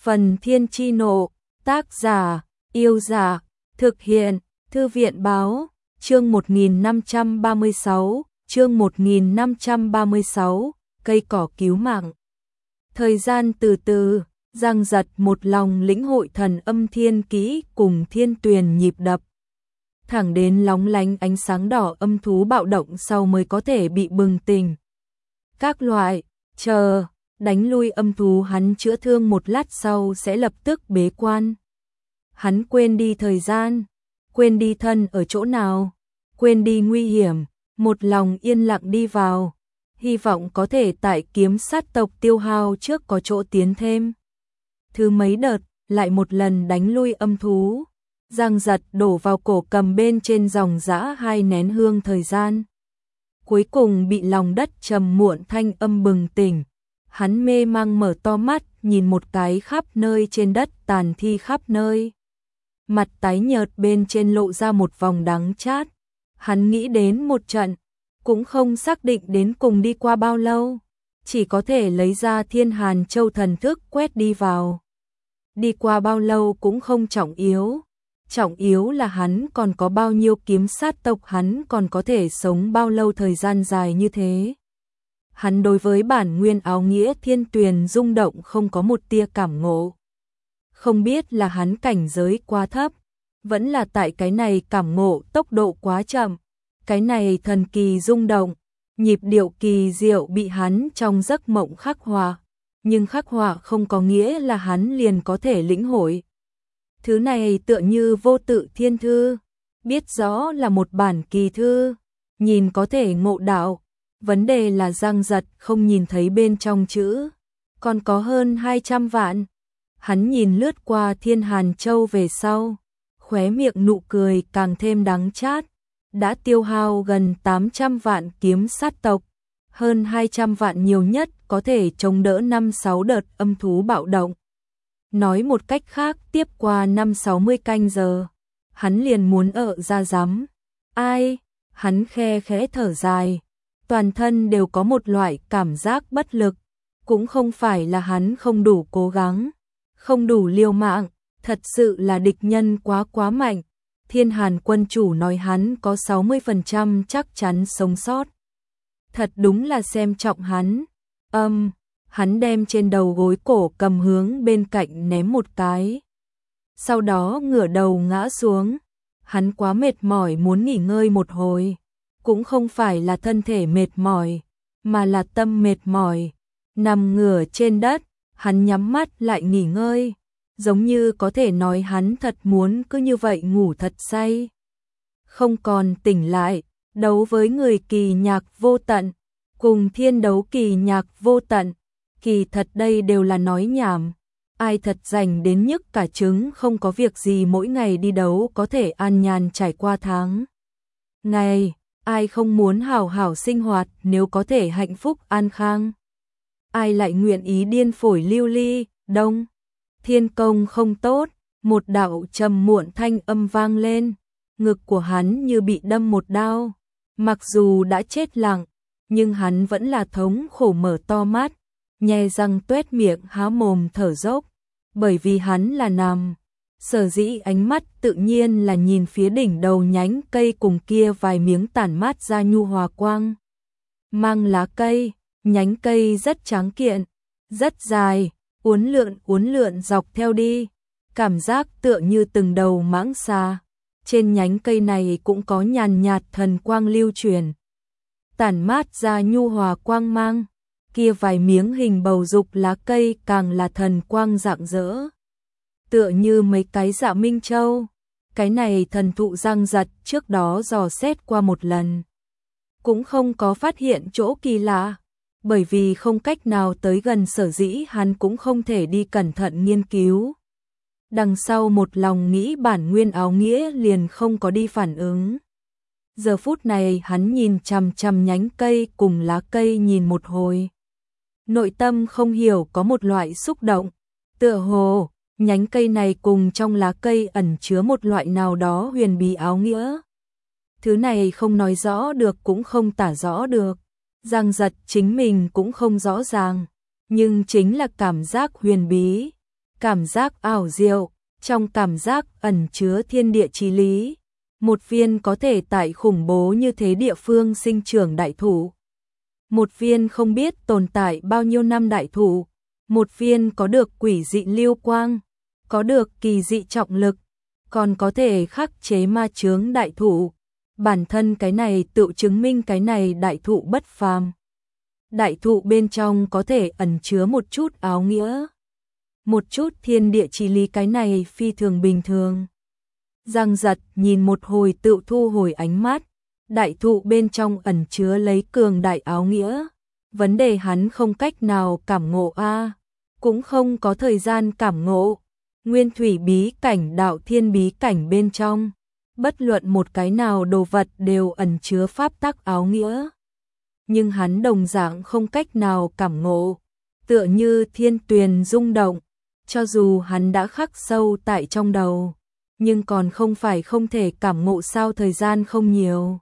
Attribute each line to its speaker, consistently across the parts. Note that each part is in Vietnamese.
Speaker 1: Phần Thiên Chi Nộ, tác giả, Yêu Giả, thực hiện, Thư viện Báo, chương 1536, cây cỏ cứu mạng. Thời gian từ từ, Giang Giật một lòng lĩnh hội thần âm thiên kỹ cùng thiên tuyền nhịp đập. Thẳng đến lóng lánh ánh sáng đỏ âm thú bạo động sau mới có thể bị bừng tỉnh. Các loại, đánh lui âm thú hắn chữa thương một lát sau sẽ lập tức bế quan. Hắn quên đi thời gian, quên đi thân ở chỗ nào, quên đi nguy hiểm, một lòng yên lặng đi vào, hy vọng có thể tại kiếm sát tộc tiêu hao trước có chỗ tiến thêm. Thứ mấy đợt, lại một lần đánh lui âm thú, Giang Giật đổ vào cổ cầm bên trên dòng dã 2 nén hương thời gian. Cuối cùng bị lòng đất trầm muộn thanh âm bừng tỉnh. Hắn mê mang mở to mắt, nhìn một cái khắp nơi trên đất tàn thi khắp nơi. Mặt tái nhợt bên trên lộ ra một vòng đắng chát. Hắn nghĩ đến một trận, cũng không xác định đến cùng đi qua bao lâu. Chỉ có thể lấy ra Thiên Hàn Châu thần thức quét đi vào. Đi qua bao lâu cũng không trọng yếu. Trọng yếu là hắn còn có bao nhiêu kiếm sát tộc, hắn còn có thể sống bao lâu thời gian dài như thế. Hắn đối với bản nguyên áo nghĩa thiên tuyền rung động không có một tia cảm ngộ. Không biết là hắn cảnh giới quá thấp, vẫn là tại cái này cảm ngộ tốc độ quá chậm. Cái này thần kỳ rung động, nhịp điệu kỳ diệu bị hắn trong giấc mộng khắc họa. Nhưng khắc họa không có nghĩa là hắn liền có thể lĩnh hội. Thứ này tựa như vô tự thiên thư, biết rõ là một bản kỳ thư, nhìn có thể ngộ đạo. Vấn đề là Giang Giật không nhìn thấy bên trong chữ, còn có hơn 200 vạn. Hắn nhìn lướt qua Thiên Hàn Châu về sau, khóe miệng nụ cười càng thêm đắng chát. Đã tiêu hao gần 800 vạn kiếm sát tộc, hơn 200 vạn nhiều nhất có thể chống đỡ 5-6 đợt âm thú bạo động. Nói một cách khác, tiếp qua 5-60 canh giờ, hắn liền muốn ở ra rắm. Ai? Hắn khe khẽ thở dài. Toàn thân đều có một loại cảm giác bất lực, cũng không phải là hắn không đủ cố gắng, không đủ liều mạng, thật sự là địch nhân quá mạnh. Thiên Hàn quân chủ nói hắn có 60% chắc chắn sống sót. Thật đúng là xem trọng hắn. Hắn đem trên đầu gối cổ cầm hướng bên cạnh ném một cái. Sau đó ngửa đầu ngã xuống. Hắn quá mệt mỏi muốn nghỉ ngơi một hồi. Cũng không phải là thân thể mệt mỏi, mà là tâm mệt mỏi. Nằm ngửa trên đất, hắn nhắm mắt lại nghỉ ngơi. Giống như có thể nói hắn thật muốn cứ như vậy ngủ thật say. Không còn tỉnh lại, đấu với người kỳ nhạc vô tận, cùng thiên đấu kỳ nhạc vô tận. Kỳ thật đây đều là nói nhảm. Ai thật rảnh đến nhức cả trứng không có việc gì mỗi ngày đi đấu có thể an nhàn trải qua tháng ngày. Ai không muốn hảo hảo sinh hoạt nếu có thể hạnh phúc an khang. Ai lại nguyện ý điên phổi lưu ly, đông. Thiên công không tốt, một đạo trầm muộn thanh âm vang lên. Ngực của hắn như bị đâm một đao. Mặc dù đã chết lặng, nhưng hắn vẫn là thống khổ mở to mắt, nhe răng tuét miệng há mồm thở dốc. Bởi vì hắn là nằm. Sở dĩ ánh mắt tự nhiên là nhìn phía đỉnh đầu nhánh cây cùng kia vài miếng tản mát ra nhu hòa quang. Mang lá cây, nhánh cây rất tráng kiện, rất dài, uốn lượn dọc theo đi. Cảm giác tựa như từng đầu mãng xà. Trên nhánh cây này cũng có nhàn nhạt thần quang lưu truyền. Tản mát ra nhu hòa quang mang. Kia vài miếng hình bầu dục lá cây càng là thần quang rạng rỡ. Tựa như mấy cái dạ minh châu. Cái này thần thụ Giang Giật trước đó dò xét qua một lần. Cũng không có phát hiện chỗ kỳ lạ. Bởi vì không cách nào tới gần sở dĩ hắn cũng không thể đi cẩn thận nghiên cứu. Đằng sau một lòng nghĩ bản nguyên áo nghĩa liền không có đi phản ứng. Giờ phút này hắn nhìn chằm chằm nhánh cây cùng lá cây nhìn một hồi. Nội tâm không hiểu có một loại xúc động. Tựa hồ nhánh cây này cùng trong lá cây ẩn chứa một loại nào đó huyền bí áo nghĩa. Thứ này không nói rõ được cũng không tả rõ được. Giang Giật chính mình cũng không rõ ràng. Nhưng chính là cảm giác huyền bí. cảm giác ảo diệu, trong cảm giác ẩn chứa thiên địa chí lý. Một viên có thể tại khủng bố như thế địa phương sinh trưởng đại thụ. Một viên không biết tồn tại bao nhiêu năm đại thụ. Một viên có được quỷ dị lưu quang, có được kỳ dị trọng lực, còn có thể khắc chế ma chướng đại thụ. Bản thân cái này tự chứng minh cái này đại thụ bất phàm. Đại thụ bên trong có thể ẩn chứa một chút áo nghĩa, một chút thiên địa chí lý, cái này phi thường bình thường. Giang Giật nhìn một hồi tự thu hồi ánh mắt, đại thụ bên trong ẩn chứa lấy cường đại áo nghĩa, vấn đề hắn không cách nào cảm ngộ cũng không có thời gian cảm ngộ. Nguyên thủy bí cảnh, đạo thiên bí cảnh bên trong, bất luận một cái nào đồ vật đều ẩn chứa pháp tắc áo nghĩa. Nhưng hắn đồng dạng không cách nào cảm ngộ, tựa như thiên tuyền rung động, cho dù hắn đã khắc sâu tại trong đầu, nhưng còn không phải không thể cảm ngộ sao, thời gian không nhiều.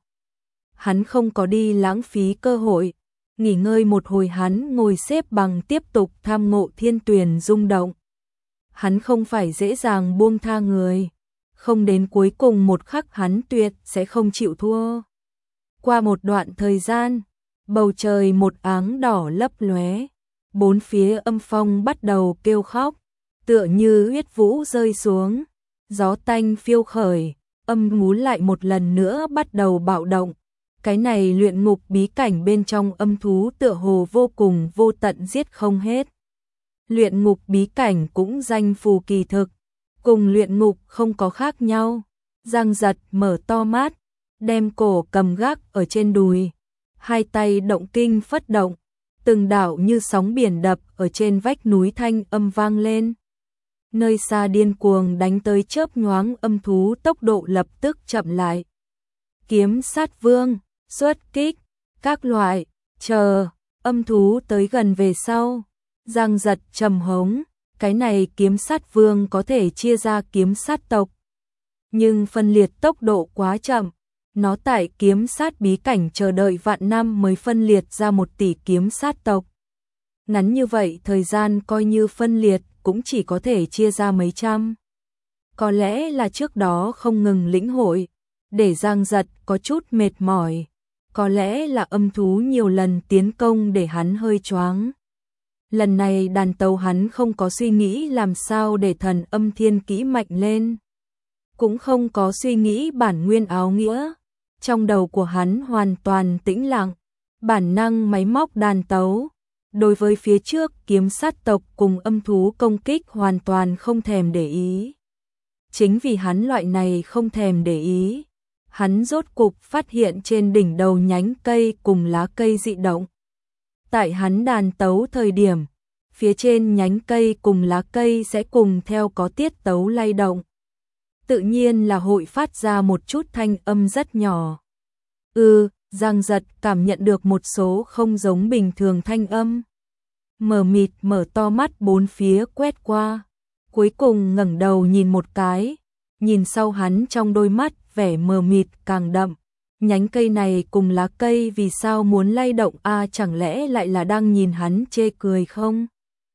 Speaker 1: Hắn không có đi lãng phí cơ hội, nghỉ ngơi một hồi hắn ngồi xếp bằng tiếp tục tham ngộ thiên tuyền rung động. Hắn không phải dễ dàng buông tha người, không đến cuối cùng một khắc hắn tuyệt sẽ không chịu thua. Qua một đoạn thời gian, bầu trời một áng đỏ lấp lóe, bốn phía âm phong bắt đầu kêu khóc, tựa như huyết vũ rơi xuống, gió tanh phiêu khởi, âm ngú lại một lần nữa bắt đầu bạo động. Cái này luyện ngục bí cảnh bên trong âm thú tựa hồ vô cùng vô tận, giết không hết. Luyện ngục bí cảnh cũng danh phù kỳ thực, cùng luyện ngục không có khác nhau. Giang Giật mở to mắt, đem cổ cầm gác ở trên đùi, hai tay động kinh phất động, từng đạo như sóng biển đập ở trên vách núi thanh âm vang lên. Nơi xa điên cuồng đánh tới chớp nhoáng âm thú tốc độ lập tức chậm lại. Kiếm sát vương, xuất kích, các loại, chờ, âm thú tới gần về sau. Giang Giật trầm hống, cái này kiếm sát vương có thể chia ra kiếm sát tộc. Nhưng phân liệt tốc độ quá chậm, nó tại kiếm sát bí cảnh chờ đợi vạn năm mới phân liệt ra 1 tỷ kiếm sát tộc. Ngắn như vậy thời gian coi như phân liệt cũng chỉ có thể chia ra mấy trăm. Có lẽ là trước đó không ngừng lĩnh hội, để Giang Giật có chút mệt mỏi. Có lẽ là âm thú nhiều lần tiến công để hắn hơi choáng. Lần này đàn tấu hắn không có suy nghĩ làm sao để thần âm thiên kỹ mạnh lên, cũng không có suy nghĩ bản nguyên áo nghĩa. Trong đầu của hắn hoàn toàn tĩnh lặng, bản năng máy móc đàn tấu. Đối với phía trước kiếm sát tộc cùng âm thú công kích hoàn toàn không thèm để ý. Chính vì hắn loại này không thèm để ý, hắn rốt cục phát hiện trên đỉnh đầu nhánh cây cùng lá cây dị động. Tại hắn đàn tấu thời điểm, phía trên nhánh cây cùng lá cây sẽ cùng theo có tiết tấu lay động. Tự nhiên là hội phát ra một chút thanh âm rất nhỏ. Giang Giật cảm nhận được một số không giống bình thường thanh âm. Mờ mịt mở to mắt bốn phía quét qua, cuối cùng ngẩng đầu nhìn một cái, nhìn sau hắn trong đôi mắt vẻ mờ mịt càng đậm. Nhánh cây này cùng lá cây vì sao muốn lay động chẳng lẽ lại là đang nhìn hắn chê cười không?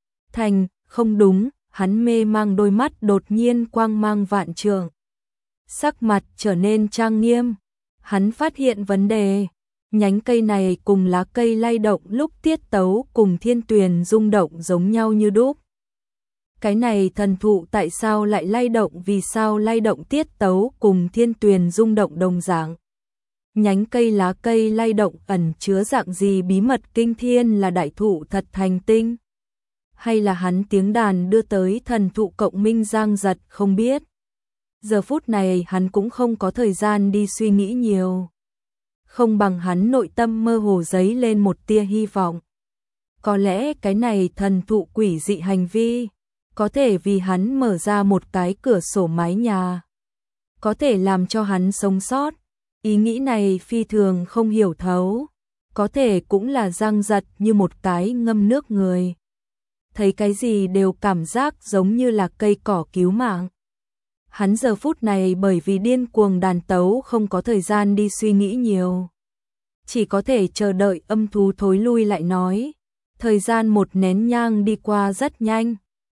Speaker 1: Không đúng, hắn mê mang đôi mắt đột nhiên quang mang vạn trượng. Sắc mặt trở nên trang nghiêm, hắn phát hiện vấn đề. Nhánh cây này cùng lá cây lay động lúc tiết tấu cùng thiên tuyền rung động giống nhau như đúc. Cái này thần thụ tại sao lại lay động, vì sao lay động tiết tấu cùng thiên tuyền rung động đồng dạng? Nhánh cây lá cây lay động ẩn chứa dạng gì bí mật kinh thiên, là đại thụ thật thành tinh? Hay là hắn tiếng đàn đưa tới thần thụ cộng minh? Giang Giật không biết. Giờ phút này hắn cũng không có thời gian đi suy nghĩ nhiều. Không bằng hắn nội tâm mơ hồ dấy lên một tia hy vọng. Có lẽ cái này thần thụ quỷ dị hành vi, có thể vì hắn mở ra một cái cửa sổ mái nhà, có thể làm cho hắn sống sót. Ý nghĩ này phi thường không hiểu thấu, có thể cũng là Giang Giật như một cái ngâm nước người. Thấy cái gì đều cảm giác giống như là cây cỏ cứu mạng. Hắn giờ phút này bởi vì điên cuồng đàn tấu không có thời gian đi suy nghĩ nhiều. Chỉ có thể chờ đợi âm thú thối lui lại nói. Thời gian một nén nhang đi qua rất nhanh.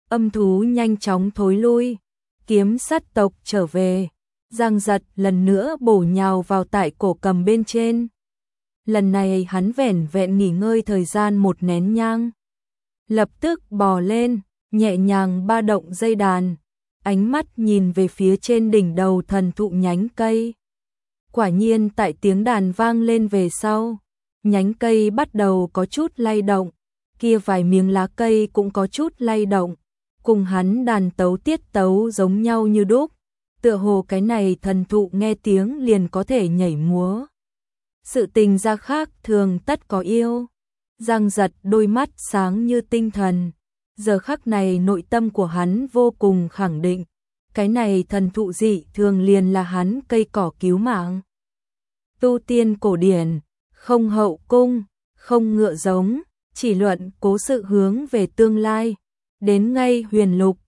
Speaker 1: Âm thú nhanh chóng thối lui, kiếm sắt tộc trở về, Giang Giật lần nữa bổ nhào vào tại cổ cầm bên trên. Lần này hắn vẻn vẹn nghỉ ngơi thời gian một nén nhang. Lập tức bò lên, nhẹ nhàng ba động dây đàn, ánh mắt nhìn về phía trên đỉnh đầu thần thụ nhánh cây. Quả nhiên tại tiếng đàn vang lên về sau, nhánh cây bắt đầu có chút lay động, kia vài miếng lá cây cũng có chút lay động, cùng hắn đàn tấu tiết tấu giống nhau như đúc, tựa hồ cái này thần thụ nghe tiếng liền có thể nhảy múa. Sự tình ra khác thường tất có yêu. Giang Giật đôi mắt sáng như tinh thần, giờ khắc này nội tâm của hắn vô cùng khẳng định, cái này thần thụ dị thường liền là hắn cây cỏ cứu mạng. Tu tiên cổ điển, không hậu cung, không ngựa giống, chỉ luận cố sự hướng về tương lai, đến ngay huyền lục,